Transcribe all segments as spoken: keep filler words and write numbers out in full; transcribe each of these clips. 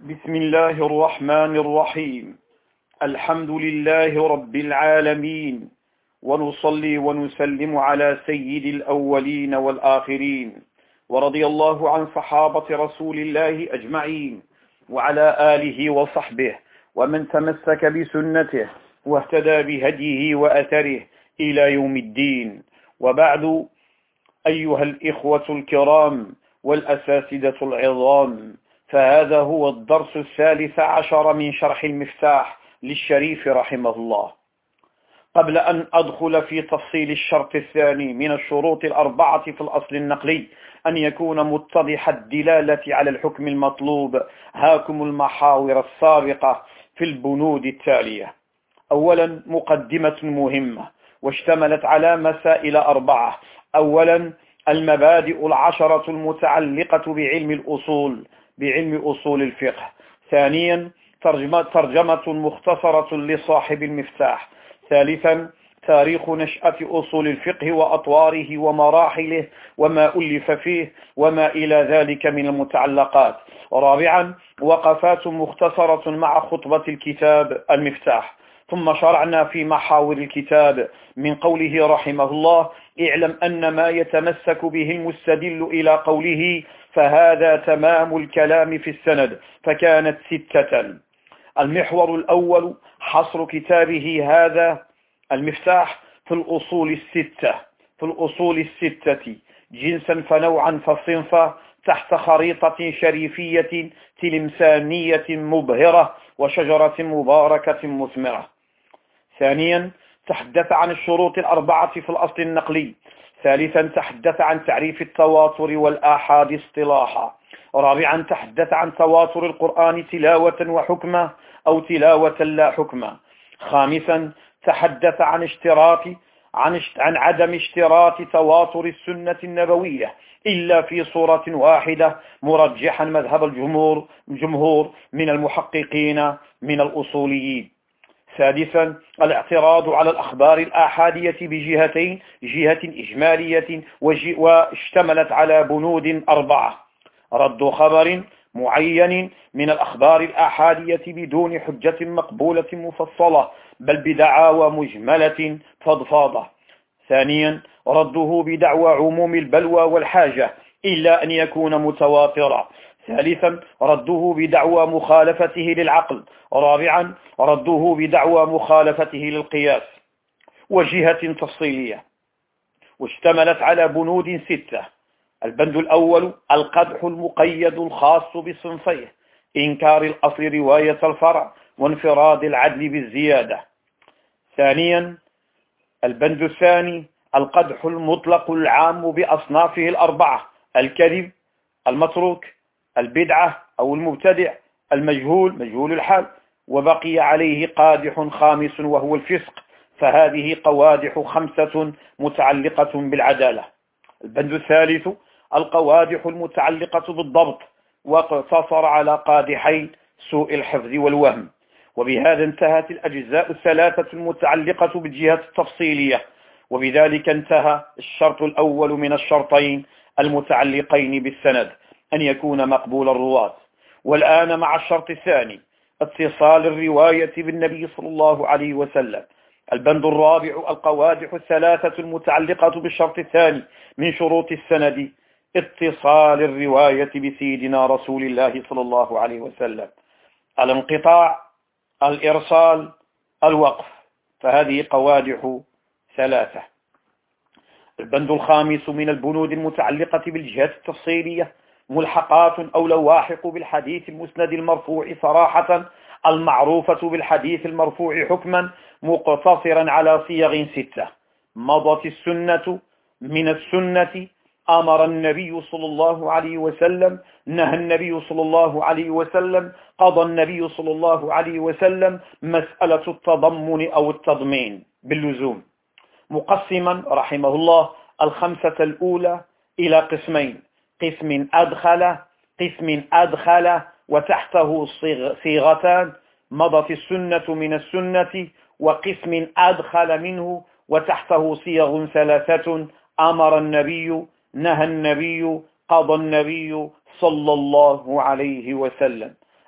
بسم الله الرحمن الرحيم. الحمد لله رب العالمين، ونصلي ونسلم على سيد الأولين والآخرين، ورضي الله عن صحابة رسول الله أجمعين، وعلى آله وصحبه ومن تمسك بسنته واهتدى بهديه وأثره إلى يوم الدين. وبعد، أيها الإخوة الكرام والأساتذة العظام، فهذا هو الدرس الثالث عشر من شرح المفتاح للشريف رحمه الله. قبل أن أدخل في تفصيل الشرط الثاني من الشروط الأربعة في الأصل النقلي أن يكون متضح الدلالة على الحكم المطلوب، هاكم المحاور السابقة في البنود التالية. أولا، مقدمة مهمة واشتملت على مسائل أربعة. أولا، المبادئ العشرة المتعلقة بعلم الأصول بعلم أصول الفقه. ثانيا، ترجمة, ترجمة مختصرة لصاحب المفتاح. ثالثا، تاريخ نشأة أصول الفقه وأطواره ومراحله وما ألف فيه وما إلى ذلك من المتعلقات. رابعا، وقفات مختصرة مع خطبة الكتاب المفتاح. ثم شرعنا في محاور الكتاب من قوله رحمه الله: اعلم أن ما يتمسك به المستدل إلى قوله فهذا تمام الكلام في السند، فكانت ستة. المحور الأول حصر كتابه هذا المفتاح في الأصول الستة في الأصول الستة جنسا فنوعا فصنفا، تحت خريطة شريفية تلمسانية مبهرة وشجرة مباركة مثمرة. ثانيا، تحدث عن الشروط الأربعة في الأصل النقلي. ثالثا، تحدث عن تعريف التواتر والآحاد اصطلاحا. رابعا، تحدث عن تواتر القرآن تلاوة وحكمة أو تلاوة لا حكمة. خامسا، تحدث عن اشتراط عن, عن عدم اشتراط تواتر السنة النبوية إلا في صورة واحدة، مرجحا مذهب الجمهور جمهور من المحققين من الأصوليين. سادسا، الاعتراض على الأخبار الآحادية بجهتين: جهة إجمالية واشتملت على بنود أربعة: رد خبر معين من الأخبار الآحادية بدون حجة مقبولة مفصلة، بل بدعاوى مجملة فضفاضة. ثانيا، رده بدعوى عموم البلوى والحاجة إلا أن يكون متواترا. ثالثا، رده بدعوى مخالفته للعقل. رابعا، رده بدعوى مخالفته للقياس. وجهة تفصيلية واشتملت على بنود ستة. البند الأول: القدح المقيد الخاص بصنفيه: إنكار الأصل رواية الفرع وانفراد العدل بالزيادة. ثانيا، البند الثاني: القدح المطلق العام بأصنافه الأربعة: الكذب، المتروك، البدعة أو المبتدع، المجهول مجهول الحال، وبقي عليه قادح خامس وهو الفسق، فهذه قوادح خمسة متعلقة بالعدالة. البند الثالث: القوادح المتعلقة بالضبط، واقتصر على قادحين: سوء الحفظ والوهم. وبهذا انتهت الأجزاء الثلاثة المتعلقة بالجهة التفصيلية، وبذلك انتهى الشرط الأول من الشرطين المتعلقين بالسند، أن يكون مقبول الرواة. والآن مع الشرط الثاني: اتصال الرواية بالنبي صلى الله عليه وسلم. البند الرابع: القوادح الثلاثة المتعلقة بالشرط الثاني من شروط السند: اتصال الرواية بسيدنا رسول الله صلى الله عليه وسلم. الانقطاع، الإرسال، الوقف، فهذه قوادح ثلاثة. البند الخامس من البنود المتعلقة بالجهات التفصيلية: ملحقات أو لواحق بالحديث المسند المرفوع صراحة، المعروفة بالحديث المرفوع حكما، مقتصرا على صيغ ستة: مضت السنة، من السنة، أمر النبي صلى الله عليه وسلم، نهى النبي صلى الله عليه وسلم، قضى النبي صلى الله عليه وسلم، مسألة التضمن أو التضمين باللزوم. مقسما رحمه الله الخمسة الأولى إلى قسمين: قسم أدخل قسم أدخل وتحته صيغتان: مضت السنة من السنة، وقسم أدخل منه وتحته صيغ ثلاثة: أمر النبي، نهى النبي، قضى النبي صلى الله عليه وسلم.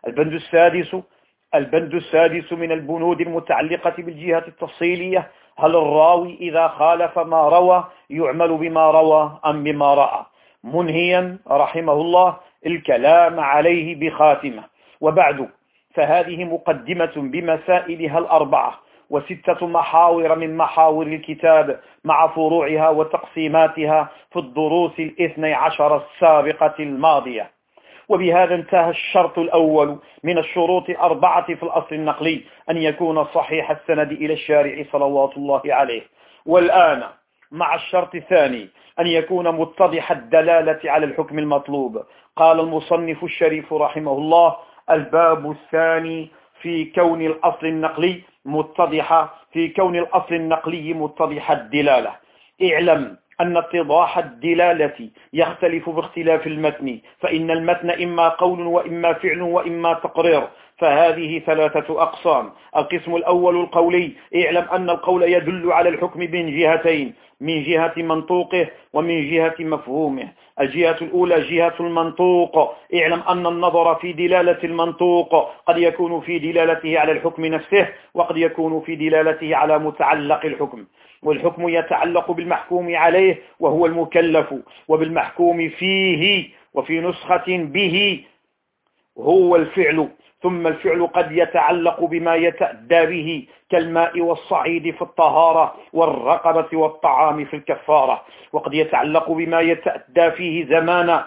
البند السادس البند السادس من البنود المتعلقة بالجهة التفصيلية: هل الراوي إذا خالف ما روى يعمل بما روى أم بما رأى؟ منهيا رحمه الله الكلام عليه بخاتمة. وبعد، فهذه مقدمة بمسائلها الأربعة وستة محاور من محاور الكتاب مع فروعها وتقسيماتها في الدروس الاثني عشر السابقة الماضية. وبهذا انتهى الشرط الأول من الشروط أربعة في الأصل النقلي: أن يكون صحيح السند إلى الشارع صلوات الله عليه. والآن مع الشرط الثاني: أن يكون متضح الدلالة على الحكم المطلوب. قال المصنف الشريف رحمه الله: الباب الثاني في كون الأصل النقلي متضح في كون الأصل النقلي متضح الدلالة. اعلم أن اتضاح الدلالة يختلف باختلاف المتن، فإن المتن إما قول وإما فعل وإما تقرير، فهذه ثلاثة أقسام. القسم الأول القولي: اعلم أن القول يدل على الحكم من جهتين: من جهة منطوقه ومن جهة مفهومه. الجهة الأولى جهة المنطوق: اعلم أن النظر في دلالة المنطوق قد يكون في دلالته على الحكم نفسه، وقد يكون في دلالته على متعلق الحكم. والحكم يتعلق بالمحكوم عليه وهو المكلف، وبالمحكوم فيه وفي نسخة به هو الفعل. ثم الفعل قد يتعلق بما يتأدى به كالماء والصعيد في الطهارة والرقبة والطعام في الكفارة، وقد يتعلق بما يتأدى فيه زمانا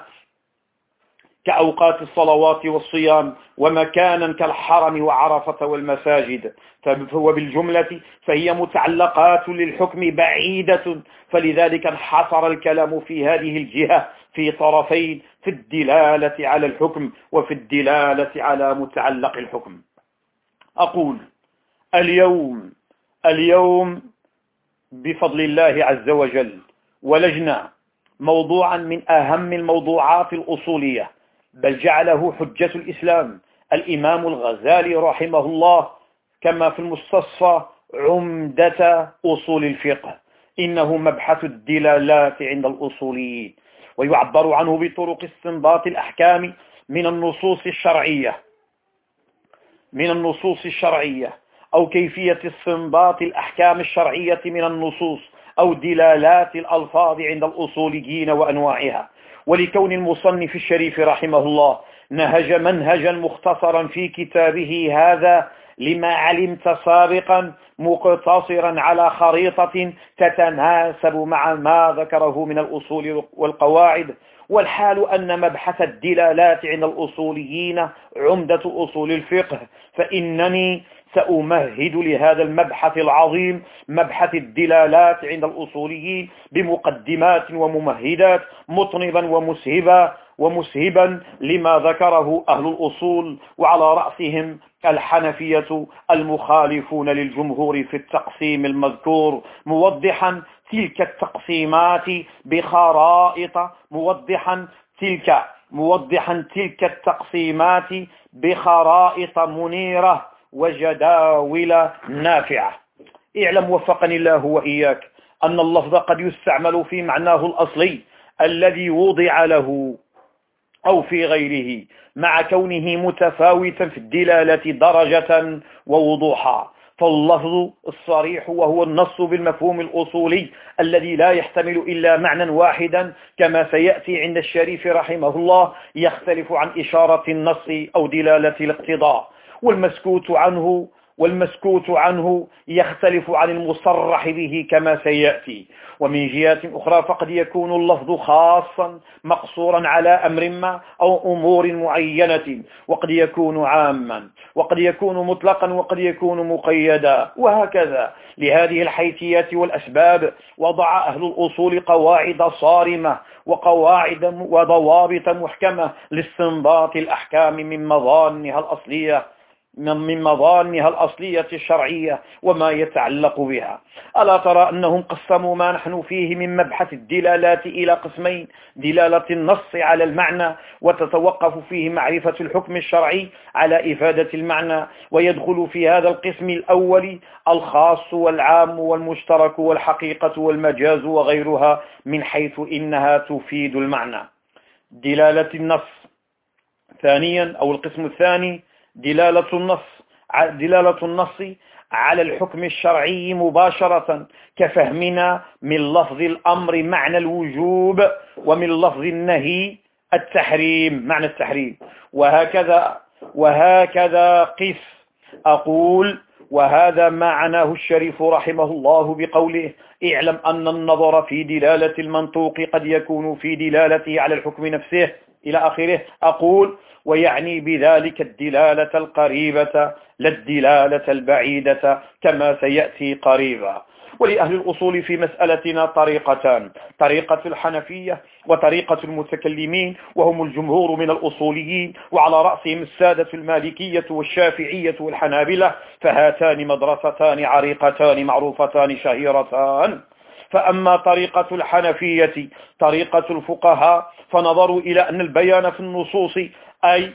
كأوقات الصلوات والصيام، ومكانا كالحرم وعرفة والمساجد. وبالجملة فهي متعلقات للحكم بعيدة، فلذلك انحصر الكلام في هذه الجهة في طرفين: في الدلالة على الحكم وفي الدلالة على متعلق الحكم. أقول اليوم اليوم بفضل الله عز وجل ولجنا موضوعا من أهم الموضوعات الأصولية، بل جعله حجة الإسلام الإمام الغزالي رحمه الله كما في المستصفى عمدة أصول الفقه. إنه مبحث الدلالات عند الأصوليين، ويعبر عنه بطرق استنباط الأحكام من النصوص الشرعية من النصوص الشرعية أو كيفية استنباط الأحكام الشرعية من النصوص، أو دلالات الألفاظ عند الأصوليين وأنواعها. ولكون المصنف الشريف رحمه الله نهج منهجا مختصرا في كتابه هذا لما علمت سابقا، مقتصرا على خريطة تتناسب مع ما ذكره من الأصول والقواعد، والحال أن مبحث الدلالات عند الأصوليين عمدة أصول الفقه، فإنني سأمهد لهذا المبحث العظيم مبحث الدلالات عند الأصوليين بمقدمات وممهدات، مطنبا ومسهبا ومسهبا لما ذكره أهل الأصول، وعلى رأسهم الحنفية المخالفون للجمهور في التقسيم المذكور، موضحا تلك التقسيمات بخرائط موضحا تلك موضحا تلك التقسيمات بخرائط منيرة وجداول نافعة. اعلم وفقني الله وإياك أن اللفظ قد يستعمل في معناه الأصلي الذي وضع له أو في غيره، مع كونه متفاوتا في الدلالة درجة ووضوحا. فاللفظ الصريح وهو النص بالمفهوم الأصولي الذي لا يحتمل إلا معنى واحدا، كما سيأتي عند الشريف رحمه الله، يختلف عن إشارة النص أو دلالة الاقتضاء. والمسكوت عنه والمسكوت عنه يختلف عن المصرح به كما سيأتي. ومن جهات أخرى فقد يكون اللفظ خاصا مقصورا على أمر ما أو أمور معينة، وقد يكون عاما، وقد يكون مطلقا، وقد يكون مقيدا، وهكذا. لهذه الحيثيات والأسباب وضع أهل الأصول قواعد صارمة وقواعد وضوابط محكمة لاستنباط الأحكام من مظانها الأصلية من مظانها الأصلية الشرعية وما يتعلق بها. ألا ترى أنهم قسموا ما نحن فيه من مبحث الدلالات إلى قسمين: دلالة النص على المعنى، وتتوقف فيه معرفة الحكم الشرعي على إفادة المعنى، ويدخل في هذا القسم الأول الخاص والعام والمشترك والحقيقة والمجاز وغيرها، من حيث إنها تفيد المعنى. دلالة النص. ثانيا أو القسم الثاني دلالة النص دلالة النص على الحكم الشرعي مباشرة، كفهمنا من لفظ الأمر معنى الوجوب، ومن لفظ النهي التحريم معنى التحريم. وهكذا وهكذا قس. أقول وهذا معناه الشريف رحمه الله بقوله: اعلم أن النظر في دلالة المنطوق قد يكون في دلالته على الحكم نفسه إلى آخره. أقول ويعني بذلك الدلالة القريبة لا الدلالة البعيدة كما سيأتي قريبا. ولأهل الأصول في مسألتنا طريقتان: طريقة الحنفية وطريقة المتكلمين، وهم الجمهور من الأصوليين، وعلى رأسهم السادة المالكية والشافعية والحنابلة، فهاتان مدرستان عريقتان معروفتان شهيرتان. فأما طريقة الحنفية طريقة الفقهاء فنظروا إلى أن البيان في النصوص أي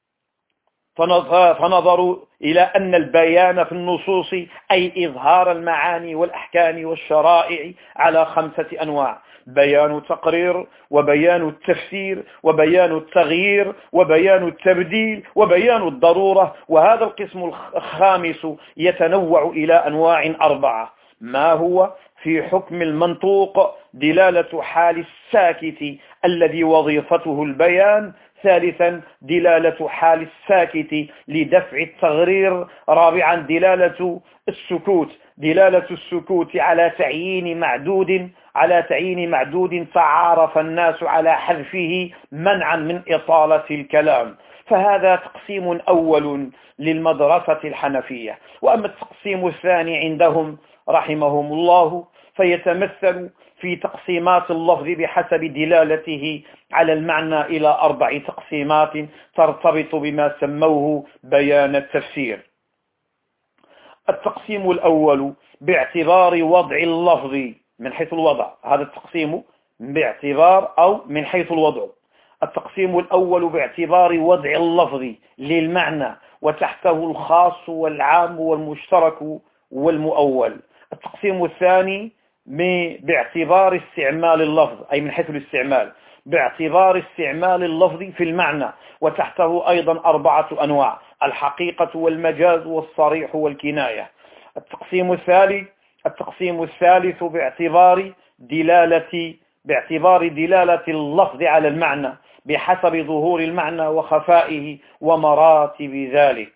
فنظروا إلى أن البيان في النصوص أي إظهار المعاني والأحكام والشرائع على خمسة أنواع: بيان التقرير، وبيان التفسير، وبيان التغيير، وبيان التبديل، وبيان الضرورة. وهذا القسم الخامس يتنوع إلى أنواع أربعة: ما هو في حكم المنطوق دلالة حال الساكت الذي وظيفته البيان. ثالثا دلالة حال الساكت لدفع التغرير. رابعا دلالة السكوت دلالة السكوت على تعيين معدود على تعيين معدود تعارف الناس على حذفه منعا من إطالة الكلام. فهذا تقسيم أول للمدرسة الحنفية. وأما التقسيم الثاني عندهم رحمهم الله فيتمثل في تقسيمات اللفظ بحسب دلالته على المعنى إلى أربع تقسيمات ترتبط بما سموه بيان التفسير. التقسيم الأول باعتبار وضع اللفظ من حيث الوضع. هذا التقسيم باعتبار أو من حيث الوضع. التقسيم الأول باعتبار وضع اللفظ للمعنى، وتحته الخاص والعام والمشترك والمؤول. التقسيم الثاني باعتبار استعمال اللفظ أي من حيث الاستعمال، باعتبار استعمال اللفظ في المعنى، وتحته أيضا أربعة أنواع: الحقيقة والمجاز والصريح والكناية. التقسيم الثالث التقسيم الثالث باعتبار دلالة باعتبار دلالة اللفظ على المعنى بحسب ظهور المعنى وخفائه ومراتب ذلك.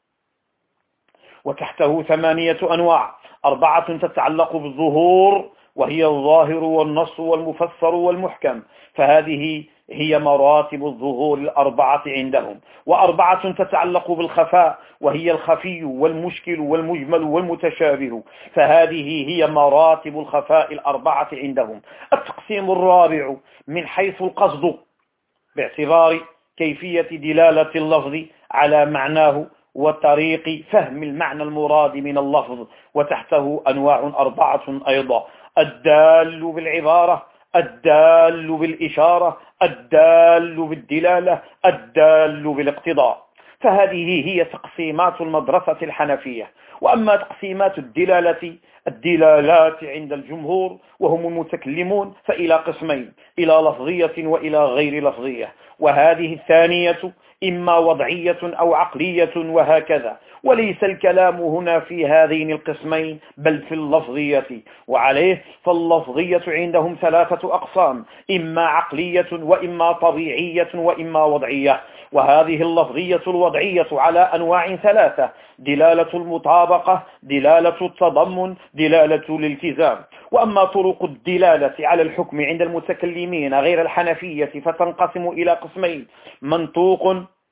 وتحته ثمانية أنواع: أربعة تتعلق بالظهور وهي الظاهر والنص والمفسر والمحكم، فهذه هي مراتب الظهور الأربعة عندهم. وأربعة تتعلق بالخفاء وهي الخفي والمشكل والمجمل والمتشابه، فهذه هي مراتب الخفاء الأربعة عندهم. التقسيم الرابع من حيث القصد باعتبار كيفية دلالة اللفظ على معناه وطريق فهم المعنى المراد من اللفظ، وتحته أنواع أربعة أيضا: الدال بالعبارة، الدال بالإشارة، الدال بالدلالة، الدال بالاقتضاء. فهذه هي تقسيمات المدرسة الحنفية. وأما تقسيمات الدلالة الدلالات عند الجمهور وهم المتكلمون فإلى قسمين: إلى لفظية وإلى غير لفظية. وهذه الثانية إما وضعية أو عقلية وهكذا. وليس الكلام هنا في هذين القسمين بل في اللفظية. وعليه فاللفظية عندهم ثلاثة أقسام: إما عقلية وإما طبيعية وإما وضعية. وهذه اللفظية الوضعية على أنواع ثلاثة: دلالة المطابقة، دلالة التضمن، دلالة الالتزام. وأما طرق الدلالة على الحكم عند المتكلمين غير الحنفية فتنقسم إلى قسمين: منطوق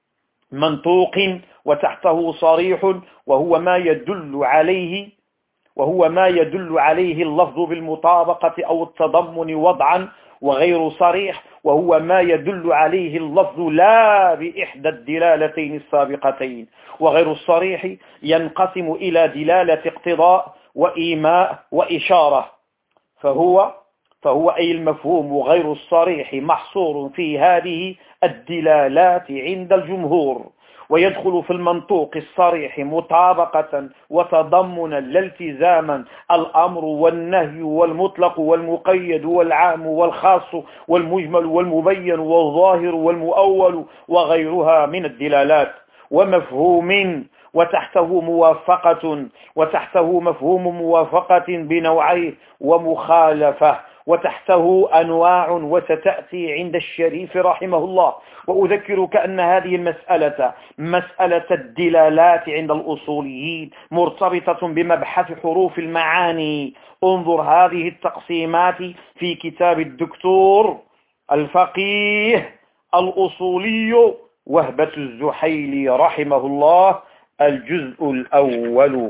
منطوق وتحته صريح وهو ما يدل عليه وهو ما يدل عليه اللفظ بالمطابقة أو التضمن وضعا، وغير صريح وهو ما يدل عليه اللفظ لا بإحدى الدلالتين السابقتين. وغير الصريح ينقسم إلى دلالة اقتضاء وإيماء وإشارة، فهو فهو أي المفهوم غير الصريح محصور في هذه الدلالات عند الجمهور. ويدخل في المنطوق الصريح مطابقة وتضمنا لا التزاما الأمر والنهي والمطلق والمقيد والعام والخاص والمجمل والمبين والظاهر والمؤول وغيرها من الدلالات. ومفهوم، وتحته موافقة، وتحته مفهوم موافقة بنوعيه ومخالفة، وتحته أنواع وستأتي عند الشريف رحمه الله. وأذكرك أن هذه المسألة مسألة الدلالات عند الأصوليين مرتبطة بمبحث حروف المعاني. انظر هذه التقسيمات في كتاب الدكتور الفقيه الأصولي وهبة الزحيلي رحمه الله الجزء الأول.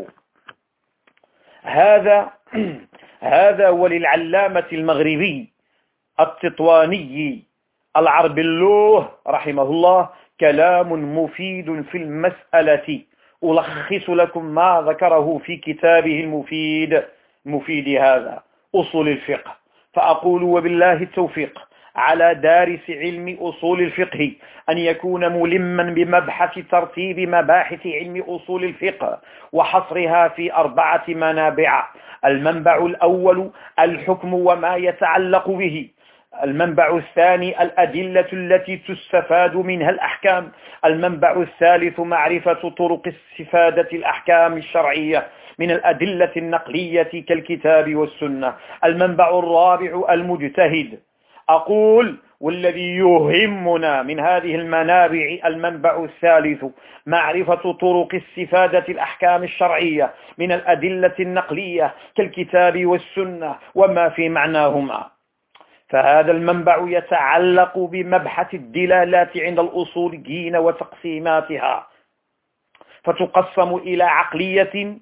هذا هذا وللعلامة المغربي التطواني العربلوه رحمه الله كلام مفيد في المسألة. ألخص لكم ما ذكره في كتابه المفيد مفيد هذا أصول الفقه، فأقول وبالله التوفيق على دارس علم أصول الفقه أن يكون ملما بمبحث ترتيب مباحث علم أصول الفقه وحصرها في أربعة منابع. المنبع الأول الحكم وما يتعلق به. المنبع الثاني الأدلة التي تستفاد منها الأحكام. المنبع الثالث معرفة طرق استفادة الأحكام الشرعية من الأدلة النقلية كالكتاب والسنة. المنبع الرابع المجتهد. أقول والذي يهمنا من هذه المنابع المنبع الثالث معرفة طرق استفادة الأحكام الشرعية من الأدلة النقلية كالكتاب والسنة وما في معناهما. فهذا المنبع يتعلق بمبحث الدلالات عند الأصوليين وتقسيماتها، فتقسم إلى عقلية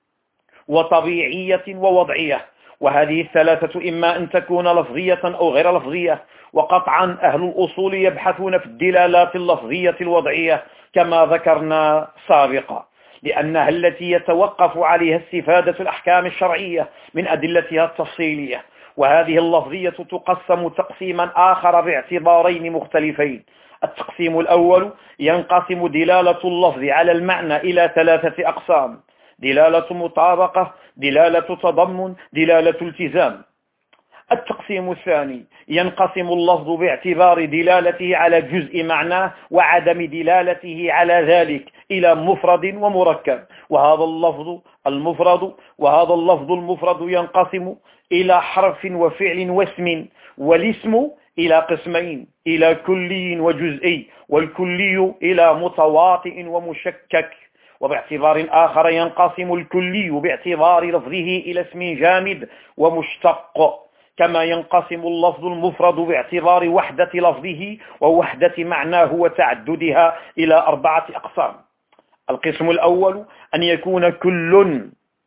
وطبيعية ووضعية، وهذه الثلاثة إما أن تكون لفظية أو غير لفظية. وقطعا أهل الأصول يبحثون في الدلالات اللفظية الوضعية كما ذكرنا سابقا، لأنها التي يتوقف عليها استفادة الأحكام الشرعية من أدلتها التفصيلية. وهذه اللفظية تقسم تقسيما آخر باعتبارين مختلفين. التقسيم الأول ينقسم دلالة اللفظ على المعنى إلى ثلاثة أقسام: دلالة مطابقة، دلالة تضمن، دلالة التزام. التقسيم الثاني ينقسم اللفظ باعتبار دلالته على جزء معناه وعدم دلالته على ذلك إلى مفرد ومركب. وهذا اللفظ المفرد وهذا اللفظ المفرد ينقسم إلى حرف وفعل واسم، والاسم إلى قسمين: إلى كلي وجزئي، والكلي إلى متواطئ ومشكك. وباعتبار آخر ينقسم الكلي باعتبار لفظه إلى اسم جامد ومشتق، كما ينقسم اللفظ المفرد باعتبار وحدة لفظه ووحدة معناه وتعددها إلى أربعة أقسام. القسم الأول أن يكون كل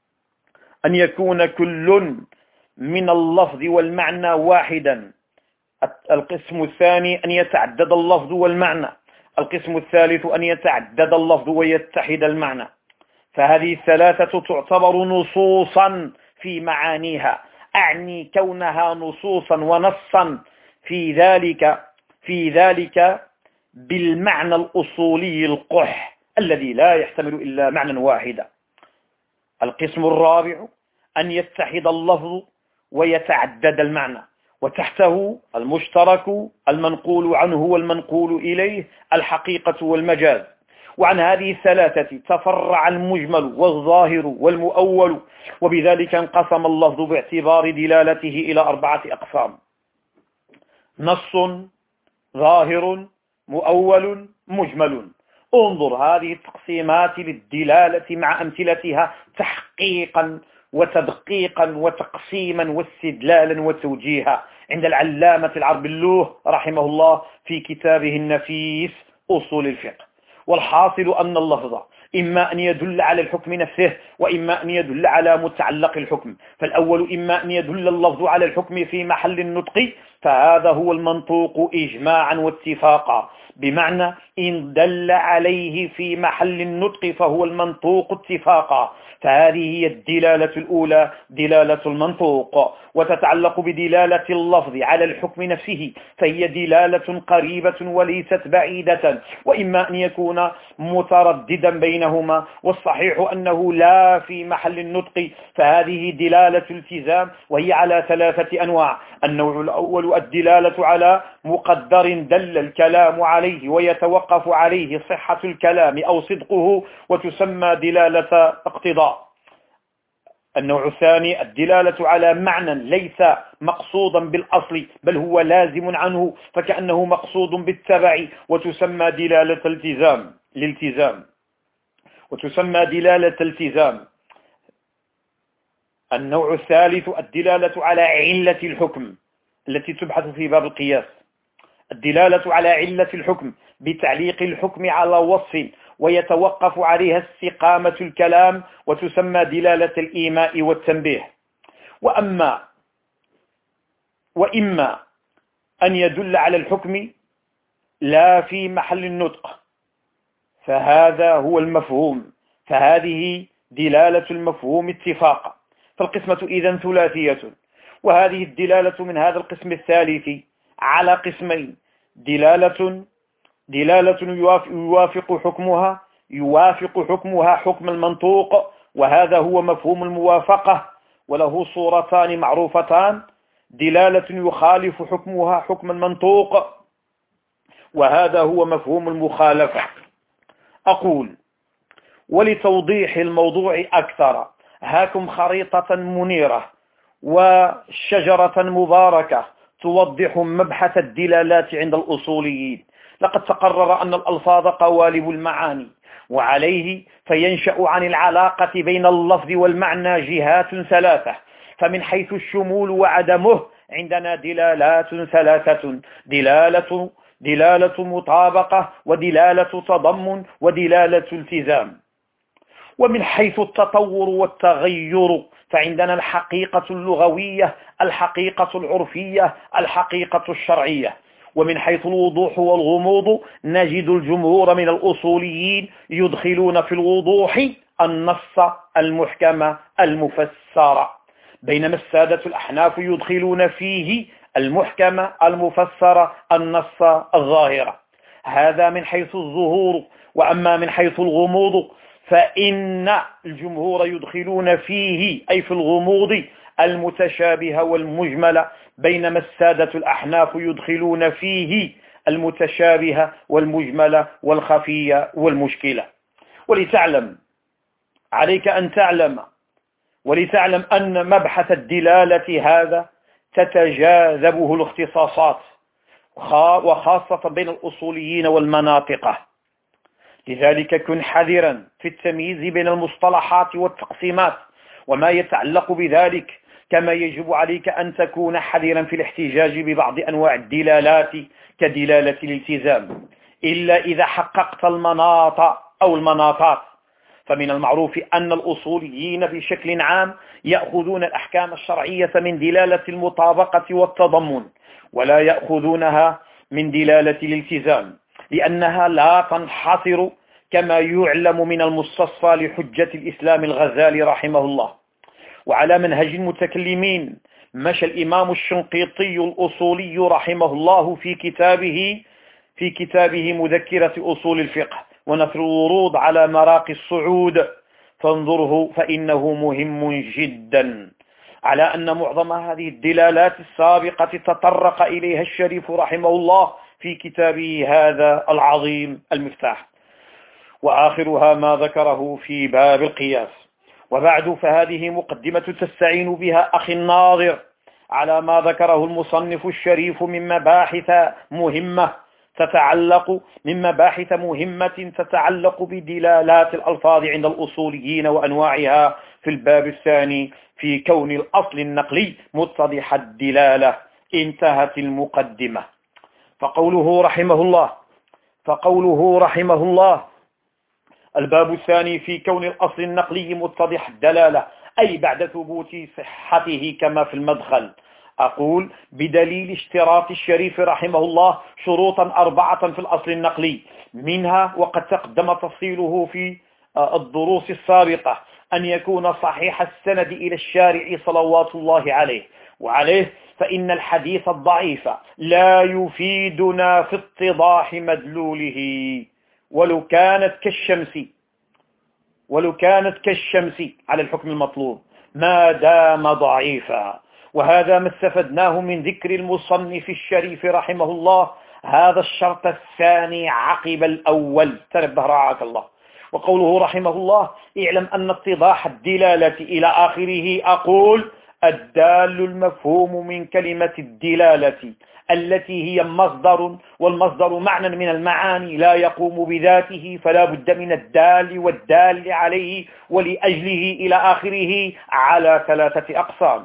أن يكون كل من اللفظ والمعنى واحدا. القسم الثاني أن يتعدد اللفظ والمعنى. القسم الثالث أن يتعدد اللفظ ويتحد المعنى. فهذه الثلاثة تعتبر نصوصا في معانيها، أعني كونها نصوصا ونصا في ذلك في ذلك بالمعنى الأصولي القح الذي لا يحتمل إلا معنى واحدا. القسم الرابع أن يتحد اللفظ ويتعدد المعنى، وتحته المشترك، المنقول عنه والمنقول إليه، الحقيقة والمجاز. وعن هذه الثلاثة تفرع المجمل والظاهر والمؤول، وبذلك انقسم اللفظ باعتبار دلالته إلى أربعة أقسام: نص، ظاهر، مؤول، مجمل. انظر هذه التقسيمات للدلالة مع أمثلتها تحقيقا وتدقيقا وتقسيما واستدلالا وتوجيها عند العلامة العربلوه رحمه الله في كتابه النفيس أصول الفقه. والحاصل أن اللفظ إما أن يدل على الحكم نفسه، وإما أن يدل على متعلق الحكم. فالأول إما أن يدل اللفظ على الحكم في محل النطق، فهذا هو المنطوق إجماعا واتفاقا، بمعنى إن دل عليه في محل النطق فهو المنطوق اتفاقا. فهذه هي الدلالة الأولى، دلالة المنطوق. وتتعلق بدلالة اللفظ على الحكم نفسه، فهي دلالة قريبة وليست بعيدة، وإما أن يكون مترددا بينهما، والصحيح أنه لا في محل النطق. فهذه دلالة التزام، وهي على ثلاثة أنواع: النوع الأول تقول الدلالة على مقدر دل الكلام عليه ويتوقف عليه صحة الكلام أو صدقه وتسمى دلالة اقتضاء. النوع الثاني الدلالة على معنى ليس مقصودا بالأصل بل هو لازم عنه فكأنه مقصود بالتبع وتسمى دلالة التزام الالتزام وتسمى دلالة التزام. النوع الثالث الدلالة على علة الحكم التي تبحث في باب القياس، الدلالة على علة الحكم بتعليق الحكم على وصف ويتوقف عليها استقامة الكلام وتسمى دلالة الإيماء والتنبيه. وأما وإما أن يدل على الحكم لا في محل النطق فهذا هو المفهوم، فهذه دلالة المفهوم اتفاقا. فالقسمة إذن ثلاثية، وهذه الدلالة من هذا القسم الثالث على قسمين: دلالة دلالة يوافق حكمها يوافق حكمها حكم المنطوق وهذا هو مفهوم الموافقة وله صورتان معروفتان: دلالة يخالف حكمها حكم المنطوق وهذا هو مفهوم المخالفة. أقول ولتوضيح الموضوع أكثر هاكم خريطة منيرة وشجرة مباركة توضح مبحث الدلالات عند الأصوليين. لقد تقرر أن الألفاظ قوالب المعاني وعليه فينشأ عن العلاقة بين اللفظ والمعنى جهات ثلاثة، فمن حيث الشمول وعدمه عندنا دلالات ثلاثة: دلالة دلالة مطابقة ودلالة تضمن ودلالة التزام. ومن حيث التطور والتغير فعندنا الحقيقة اللغوية، الحقيقة العرفية، الحقيقة الشرعية. ومن حيث الوضوح والغموض نجد الجمهور من الأصوليين يدخلون في الوضوح النص المحكم المفسر، بينما السادة الأحناف يدخلون فيه المحكم المفسر النص الظاهر. هذا من حيث الظهور. وأما من حيث الغموض فإن الجمهور يدخلون فيه أي في الغموض المتشابه والمجمل، بينما السادة الأحناف يدخلون فيه المتشابه والمجمل والخفي والمشكلة. ولتعلم عليك أن تعلم ولتعلم أن مبحث الدلالة هذا تتجاذبه الاختصاصات وخاصة بين الأصوليين والمناطق، لذلك كن حذرا في التمييز بين المصطلحات والتقسيمات وما يتعلق بذلك، كما يجب عليك أن تكون حذرا في الاحتجاج ببعض أنواع الدلالات كدلالة الالتزام إلا إذا حققت المناط أو المناطات. فمن المعروف أن الأصوليين بشكل عام يأخذون الأحكام الشرعية من دلالة المطابقة والتضمن ولا يأخذونها من دلالة الالتزام، لأنها لا تنحصر كما يعلم من المستصفى لحجة الإسلام الغزالي رحمه الله. وعلى منهج المتكلمين مشى الإمام الشنقيطي الأصولي رحمه الله في كتابه في كتابه مذكرة أصول الفقه ونثر الورود على مراقي الصعود، فانظره فإنه مهم جدا، على أن معظم هذه الدلالات السابقة تطرق إليها الشريف رحمه الله في كتابه هذا العظيم المفتاح، وآخرها ما ذكره في باب القياس. وبعد فهذه مقدمة تستعين بها أخي الناظر على ما ذكره المصنف الشريف من مباحث مهمة تتعلق من مباحث مهمة تتعلق بدلالات الألفاظ عند الأصوليين وأنواعها في الباب الثاني في كون الأصل النقلي متضح الدلالة. انتهت المقدمة. فقوله رحمه الله فقوله رحمه الله الباب الثاني في كون الأصل النقلي متضح الدلالة، أي بعد ثبوت صحته كما في المدخل. أقول بدليل اشتراط الشريف رحمه الله شروطا أربعة في الأصل النقلي، منها وقد تقدم تفصيله في الدروس السابقة أن يكون صحيح السند إلى الشارع صلوات الله عليه وعليه فإن الحديث الضعيف لا يفيدنا في اتضاح مدلوله ولو كانت كالشمس ولو كانت كالشمس على الحكم المطلوب ما دام ضعيفا، وهذا ما استفدناه من ذكر المصنف الشريف رحمه الله هذا الشرط الثاني عقب الأول. تنبه رعاك الله. وقوله رحمه الله اعلم أن اتضاح الدلالة إلى آخره أقول الدال المفهوم من كلمة الدلالة التي هي مصدر، والمصدر معنى من المعاني لا يقوم بذاته، فلا بد من الدال والدال عليه ولأجله إلى آخره على ثلاثة أقسام.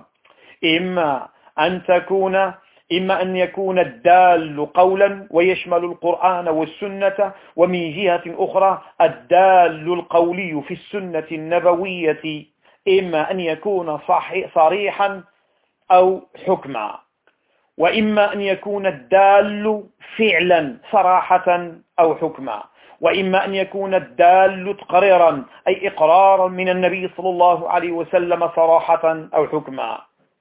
إما أن تكون إما أن يكون الدال قولا ويشمل القرآن والسنة، ومن جهة أخرى الدال القولي في السنة النبوية إما أن يكون صريحا أو حكما، وإما أن يكون الدال فعلا صراحة أو حكما، وإما أن يكون الدال تقريرا أي إقرارا من النبي صلى الله عليه وسلم صراحة أو حكما.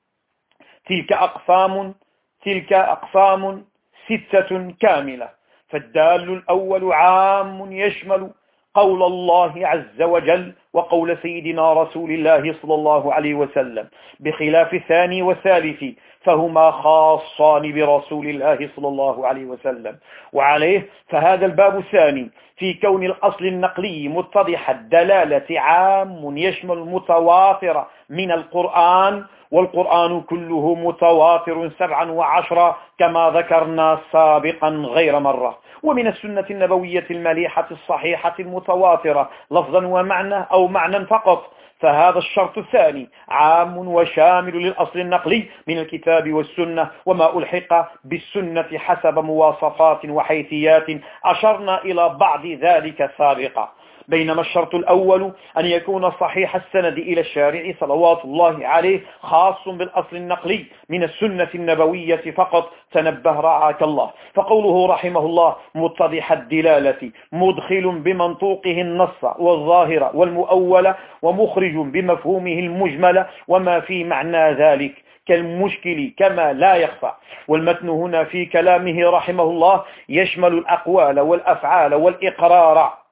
تلك أقسام تلك أقسام ستة كاملة. فالدال الأول عام يشمل قول الله عز وجل وقول سيدنا رسول الله صلى الله عليه وسلم، بخلاف الثاني والثالث فهما خاصان برسول الله صلى الله عليه وسلم. وعليه فهذا الباب الثاني في كون الأصل النقلي متضح الدلالة عام يشمل المتواتر من القرآن، والقرآن كله متواتر سبعا وعشرة كما ذكرنا سابقا غير مرة، ومن السنة النبوية المليحة الصحيحة المتواترة لفظا ومعنى أو معنى فقط. فهذا الشرط الثاني عام وشامل للأصل النقلي من الكتاب والسنة وما ألحق بالسنة حسب مواصفات وحيثيات أشرنا إلى بعض ذلك سابقا. بينما الشرط الأول أن يكون صحيح السند إلى الشارع صلوات الله عليه خاص بالأصل النقلي من السنة النبوية فقط. تنبه رعاك الله. فقوله رحمه الله متضح الدلالة مدخل بمنطوقه النص والظاهر والمؤول ومخرج بمفهومه المجمل وما في معنى ذلك كالمشكل كما لا يخفى. والمتن هنا في كلامه رحمه الله يشمل الأقوال والأفعال والإقرار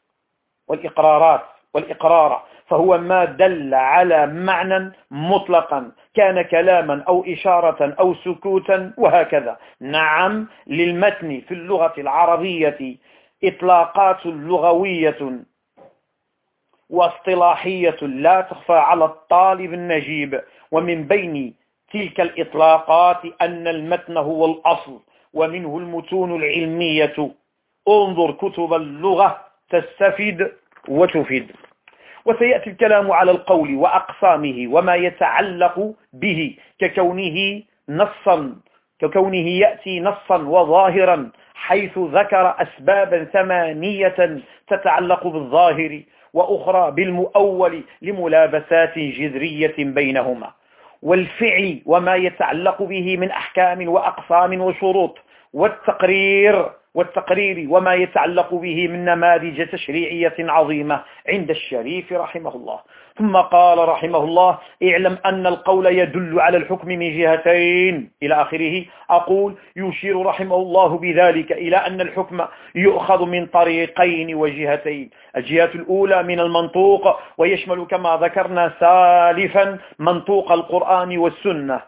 والإقرارات والإقرار، فهو ما دل على معنى مطلقا كان كلاما أو إشارة أو سكوتا وهكذا. نعم، للمتن في اللغة العربية إطلاقات لغوية واصطلاحية لا تخفى على الطالب النجيب، ومن بين تلك الإطلاقات أن المتن هو الأصل ومنه المتون العلمية. انظر كتب اللغة تستفيد وتفيد. وسيأتي الكلام على القول وأقسامه وما يتعلق به ككونه نصا ككونه يأتي نصا وظاهرا، حيث ذكر أسبابا ثمانية تتعلق بالظاهر وأخرى بالمؤول لملابسات جذرية بينهما، والفعل وما يتعلق به من أحكام وأقسام وشروط، والتقرير والتقرير وما يتعلق به من نماذج تشريعية عظيمة عند الشريف رحمه الله. ثم قال رحمه الله اعلم أن القول يدل على الحكم من جهتين إلى آخره. أقول يشير رحمه الله بذلك إلى أن الحكم يؤخذ من طريقين وجهتين. الجهة الأولى من المنطوق، ويشمل كما ذكرنا سالفا منطوق القرآن والسنة.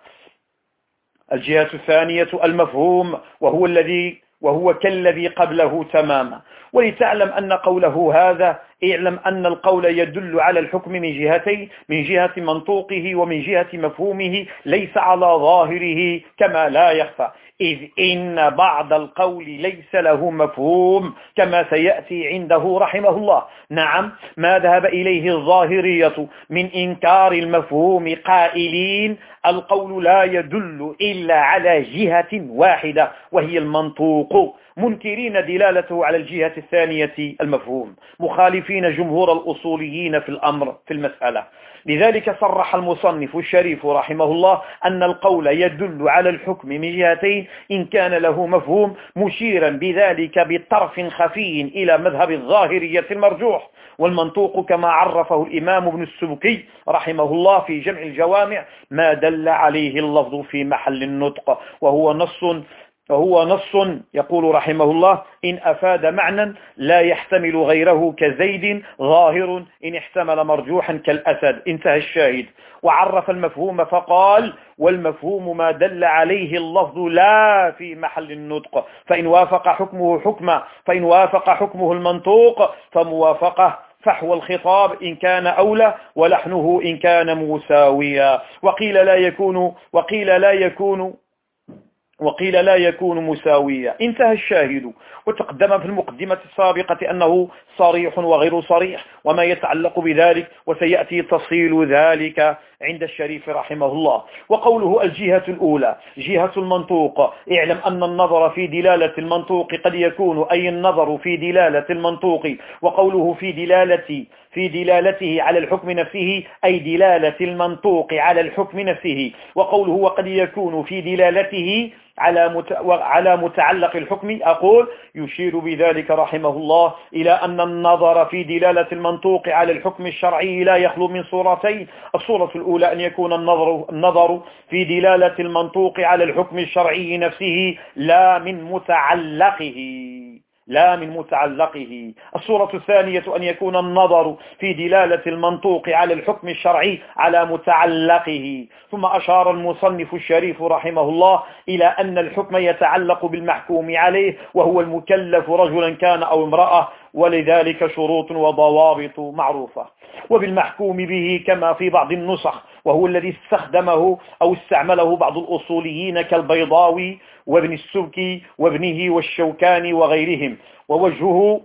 الجهة الثانية المفهوم، وهو الذي وهو كالذي قبله تماما. ولتعلم أن قوله هذا اعلم أن القول يدل على الحكم من جهتين، من جهة منطوقه ومن جهة مفهومه، ليس على ظاهره كما لا يخفى، إذ إن بعض القول ليس له مفهوم كما سيأتي عنده رحمه الله. نعم، ما ذهب إليه الظاهرية من إنكار المفهوم قائلين القول لا يدل إلا على جهة واحدة وهي المنطوق، منكرين دلالته على الجهة الثانية المفهوم، مخالفين جمهور الأصوليين في الأمر في المسألة. لذلك صرح المصنف الشريف رحمه الله أن القول يدل على الحكم من جهتين إن كان له مفهوم، مشيرا بذلك بطرف خفي إلى مذهب الظاهرية المرجوح. والمنطوق كما عرفه الإمام ابن السبكي رحمه الله في جمع الجوامع ما دل عليه اللفظ في محل النطق، وهو نص فهو نص يقول رحمه الله: إن أفاد معنى لا يحتمل غيره كزيد ظاهر إن احتمل مرجوحا كالأسد. انتهى الشاهد. وعرف المفهوم فقال: والمفهوم ما دل عليه اللفظ لا في محل النطق، فإن وافق حكمه حكمه فإن وافق حكمه المنطوق فموافقة فحوى الخطاب إن كان أولى ولحنه إن كان مساويا. وقيل لا يكون وقيل لا يكون وقيل لا يكون مساويا. انتهى الشاهد. وتقدم في المقدمة السابقة أنه صريح وغير صريح وما يتعلق بذلك، وسيأتي تفصيل ذلك عند الشريف رحمه الله. وقوله الجهة الأولى جهة المنطوق: اعلم أن النظر في دلالة المنطوق قد يكون أي النظر في دلالة المنطوق، وقوله في دلالة في دلالته على الحكم نفسه أي دلالة المنطوق على الحكم نفسه، وقوله وقد يكون في دلالته على على متعلق الحكم. أقول يشير بذلك رحمه الله إلى أن النظر في دلالة المنطوق على الحكم الشرعي لا يخلو من صورتين: الصورة الأولى أن يكون النظر, النظر في دلالة المنطوق على الحكم الشرعي نفسه لا من متعلقه لا من متعلقه. الصورة الثانية أن يكون النظر في دلالة المنطوق على الحكم الشرعي على متعلقه. ثم أشار المصنف الشريف رحمه الله إلى أن الحكم يتعلق بالمحكوم عليه وهو المكلف رجلا كان أو امرأة، ولذلك شروط وضوابط معروفة. وبالمحكوم به كما في بعض النسخ، وهو الذي استخدمه أو استعمله بعض الأصوليين كالبيضاوي وابن السبكي وابنه والشوكاني وغيرهم. ووجهه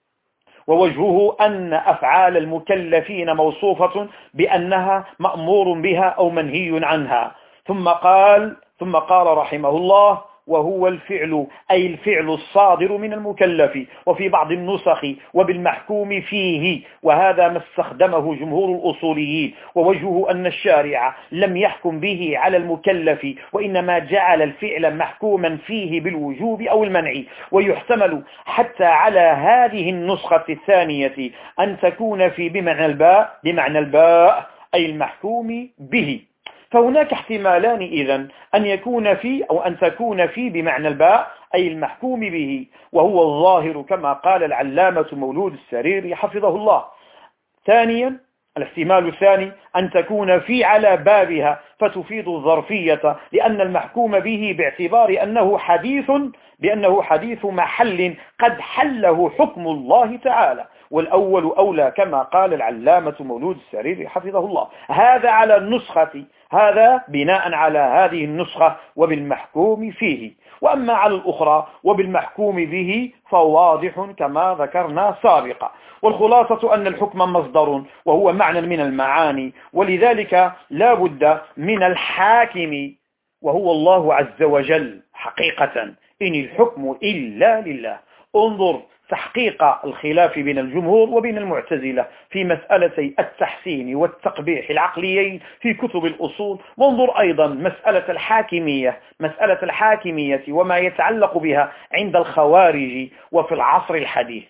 ووجهه أن أفعال المكلفين موصوفة بأنها مأمور بها أو منهي عنها. ثم قال ثم قال رحمه الله: وهو الفعل أي الفعل الصادر من المكلف. وفي بعض النسخ وبالمحكوم فيه، وهذا ما استخدمه جمهور الأصوليين. ووجهه أن الشارع لم يحكم به على المكلف، وإنما جعل الفعل محكوما فيه بالوجوب أو المنع. ويحتمل حتى على هذه النسخة الثانية أن تكون في بمعنى الباء بمعنى الباء أي المحكوم به. فهناك احتمالان إذن: أن يكون في أو أن تكون في بمعنى الباء أي المحكوم به، وهو الظاهر كما قال العلامة مولود السريري حفظه الله. ثانيا الاحتمال الثاني أن تكون في على بابها فتفيد الظرفية، لأن المحكوم به باعتبار أنه حديث بأنه حديث محل قد حله حكم الله تعالى، والأول أولى كما قال العلامة مولود السريري حفظه الله. هذا على النسخة هذا بناء على هذه النسخة وبالمحكوم فيه. وأما على الأخرى وبالمحكوم به فواضح كما ذكرنا سابقا. والخلاصة أن الحكم مصدر وهو معنى من المعاني، ولذلك لا بد من الحاكم وهو الله عز وجل حقيقة. إن الحكم إلا لله. انظر تحقيق الخلاف بين الجمهور وبين المعتزلة في مسألتي التحسين والتقبيح العقليين في كتب الأصول. وانظر أيضا مسألة الحاكمية مسألة الحاكمية وما يتعلق بها عند الخوارج وفي العصر الحديث.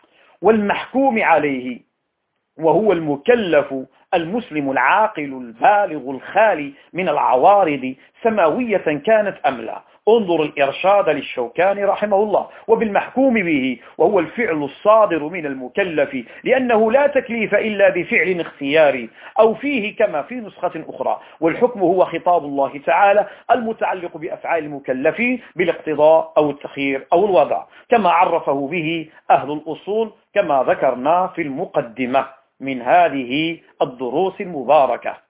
والمحكوم عليه وهو المكلف المسلم العاقل البالغ الخالي من العوارض سماوية كانت أم لا. انظر الإرشاد للشوكاني رحمه الله. وبالمحكوم به وهو الفعل الصادر من المكلف، لأنه لا تكليف إلا بفعل اختياري أو فيه كما في نسخة أخرى. والحكم هو خطاب الله تعالى المتعلق بأفعال المكلفين بالاقتضاء أو التخيير أو الوضع، كما عرفه به أهل الأصول كما ذكرنا في المقدمة من هذه الدروس المباركة.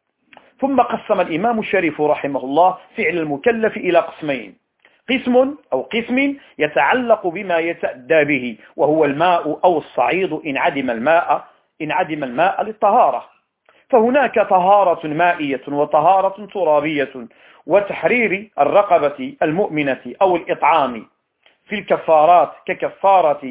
ثم قسم الإمام الشريف رحمه الله فعل المكلف إلى قسمين: قسم أو قسم يتعلق بما يتأدى به، وهو الماء أو الصعيد إن عدم الماء إن عدم الماء للطهارة. فهناك طهارة مائية وطهارة ترابية، وتحرير الرقبة المؤمنة أو الإطعام في الكفارات ككفارة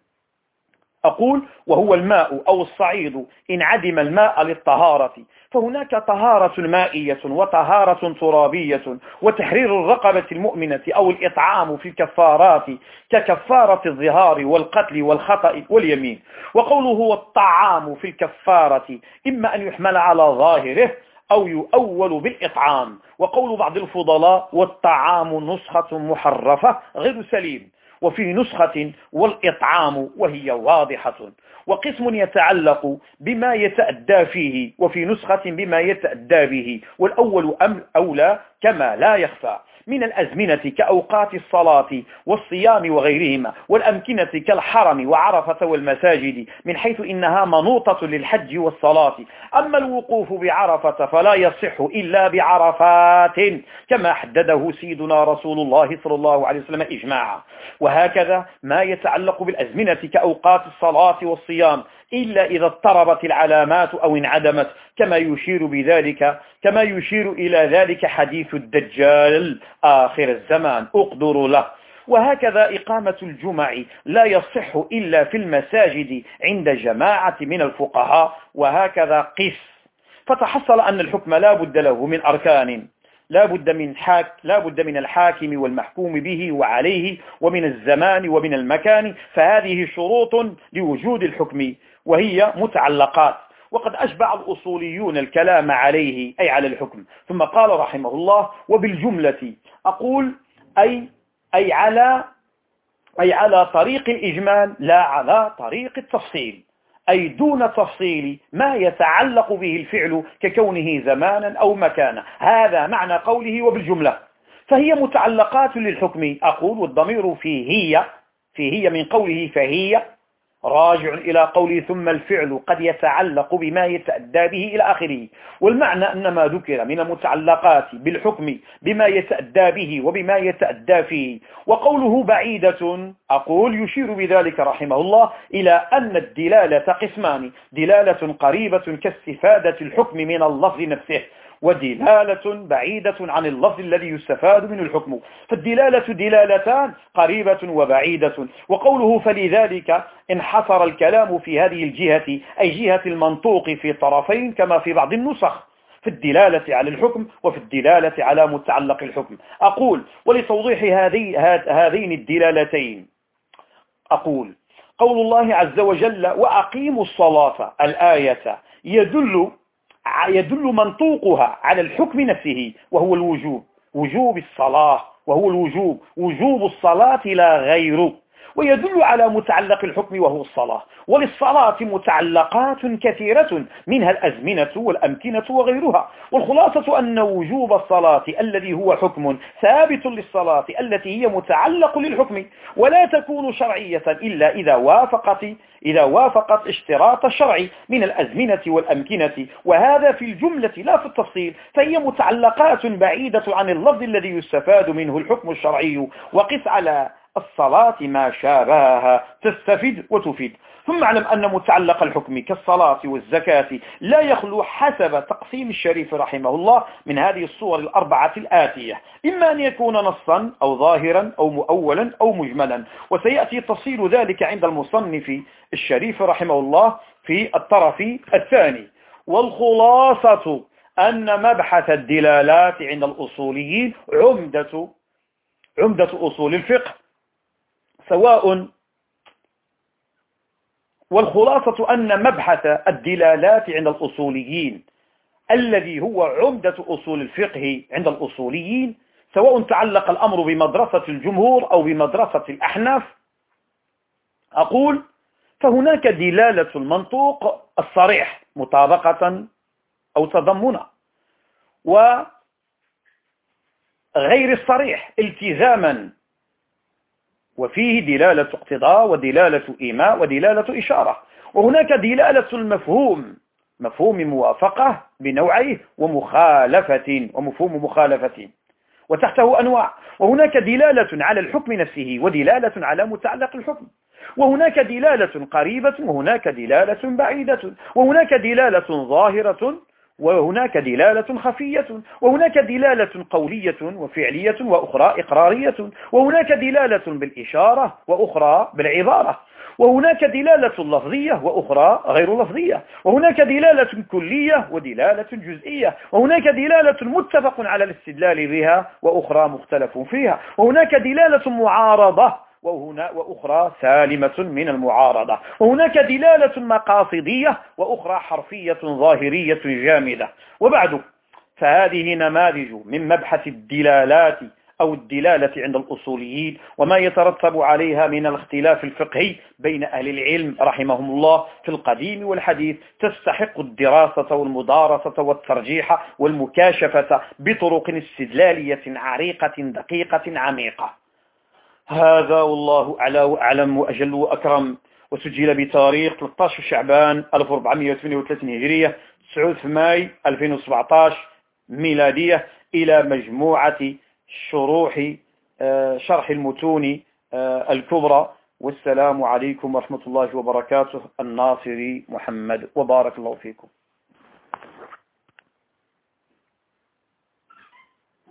أقول وهو الماء أو الصعيد إن عدم الماء للطهارة. فهناك طهارة مائية وطهارة ترابية، وتحرير الرقبة المؤمنة أو الإطعام في الكفارات ككفارة الظهار والقتل والخطأ واليمين. وقوله والطعام في الكفارة إما أن يحمل على ظاهره أو يؤول بالإطعام. وقول بعض الفضلاء: والطعام نسخة محرفة غير سليم، وفي نسخة والإطعام وهي واضحة. وقسم يتعلق بما يتأدى فيه، وفي نسخة بما يتأدى به، والأول أم أولى كما لا يخفى، من الأزمنة كأوقات الصلاة والصيام وغيرهما، والأمكنة كالحرم وعرفة والمساجد، من حيث إنها منوطة للحج والصلاة. أما الوقوف بعرفة فلا يصح إلا بعرفات كما حدده سيدنا رسول الله صلى الله عليه وسلم إجماعا. وهكذا ما يتعلق بالأزمنة كأوقات الصلاة والصيام، إلا إذا اضطربت العلامات أو انعدمت، كما يشير بذلك كما يشير إلى ذلك حديث الدجال آخر الزمان أقدر له. وهكذا إقامة الجمع لا يصح إلا في المساجد عند جماعة من الفقهاء. وهكذا قس. فتحصل أن الحكم لا بد له من أركان، لا بد من حاك لا بد من الحاكم والمحكوم به وعليه، ومن الزمان ومن المكان. فهذه شروط لوجود الحكم، وهي متعلقات. وقد أشبع الأصوليون الكلام عليه، أي على الحكم. ثم قال رحمه الله: وبالجملة أقول أي أي على أي على طريق الإجمال لا على طريق التفصيل، أي دون تفصيل ما يتعلق به الفعل ككونه زمانا أو مكانا. هذا معنى قوله وبالجملة. فهي متعلقات للحكم. أقول والضمير في هي في هي من قوله فهي راجع إلى قوله ثم الفعل قد يتعلق بما يتأدى به إلى آخره. والمعنى أن ما ذكر من المتعلقات بالحكم بما يتأدى به وبما يتأدى فيه. وقوله بعيدة أقول يشير بذلك رحمه الله إلى أن الدلالة قسمان: دلالة قريبة كاستفادة الحكم من اللفظ نفسه، ودلالة بعيدة عن اللفظ الذي يستفاد منه الحكم. فالدلالة دلالتان: قريبة وبعيدة. وقوله فلذلك انحصر الكلام في هذه الجهة، أي جهة المنطوق في طرفين كما في بعض النسخ، في الدلالة على الحكم وفي الدلالة على متعلق الحكم. أقول ولتوضيح هذين الدلالتين أقول: قول الله عز وجل وأقيموا الصلاة الآية يدل يدل منطوقها على الحكم نفسه، وهو الوجوب، وجوب الصلاة، وهو الوجوب، وجوب الصلاة لا غير. ويدل على متعلق الحكم وهو الصلاة. وللصلاة متعلقات كثيرة، منها الأزمنة والأمكنة وغيرها. والخلاصة أن وجوب الصلاة الذي هو حكم ثابت للصلاة التي هي متعلق للحكم، ولا تكون شرعية إلا إذا وافقت إذا وافقت اشتراط الشرع من الأزمنة والأمكنة، وهذا في الجملة لا في التفصيل. فهي متعلقات بعيدة عن اللفظ الذي يستفاد منه الحكم الشرعي. وقس على الصلاة ما شابهها تستفيد وتفيد. ثم اعلم أن متعلق الحكم كالصلاة والزكاة لا يخلو حسب تقسيم الشريف رحمه الله من هذه الصور الأربعة الآتية: إما أن يكون نصا أو ظاهرا أو مؤولا أو مجملا. وسيأتي تفصيل ذلك عند المصنف الشريف رحمه الله في الطرف الثاني. والخلاصة أن مبحث الدلالات عند الأصوليين عمدة عمدة أصول الفقه، سواء والخلاصة أن مبحث الدلالات عند الأصوليين الذي هو عمدة أصول الفقه عند الأصوليين، سواء تعلق الأمر بمدرسة الجمهور أو بمدرسة الأحناف، أقول فهناك دلالة المنطوق الصريح مطابقة أو تضمنا، وغير الصريح التزاما، وفيه دلالة اقتضاء ودلالة إيماء ودلالة إشارة. وهناك دلالة المفهوم، مفهوم موافقة بنوعيه، ومخالفة ومفهوم مخالفة، وتحته أنواع. وهناك دلالة على الحكم نفسه، ودلالة على متعلق الحكم. وهناك دلالة قريبة، وهناك دلالة بعيدة، وهناك دلالة ظاهرة، وهناك دلالة خفية، وهناك دلالة قولية وفعلية، وأخرى إقرارية، وهناك دلالة بالإشارة وأخرى بالعبارة، وهناك دلالة لفظية وأخرى غير لفظية، وهناك دلالة كلية ودلالة جزئية، وهناك دلالة متفق على الاستدلال بها وأخرى مختلف فيها، وهناك دلالة معارضة وهنا وأخرى سالمة من المعارضة، وهناك دلالة مقاصدية وأخرى حرفية ظاهرية جامدة. وبعد فهذه نماذج من مبحث الدلالات أو الدلالة عند الأصوليين وما يترتب عليها من الاختلاف الفقهي بين أهل العلم رحمهم الله في القديم والحديث، تستحق الدراسة والمدارسة والترجيح والمكاشفة بطرق استدلالية عريقة دقيقة عميقة. هذا والله أعلم وأجل وأكرم. وسجل بتاريخ ثلاثة عشر شعبان ألف وأربعمائة وثمانية وثلاثين هجرية، تسعة ماي ألفين وسبعة عشر ميلادية، إلى مجموعة شروح شرح المتون الكبرى. والسلام عليكم ورحمة الله وبركاته. الناصري محمد، وبارك الله فيكم.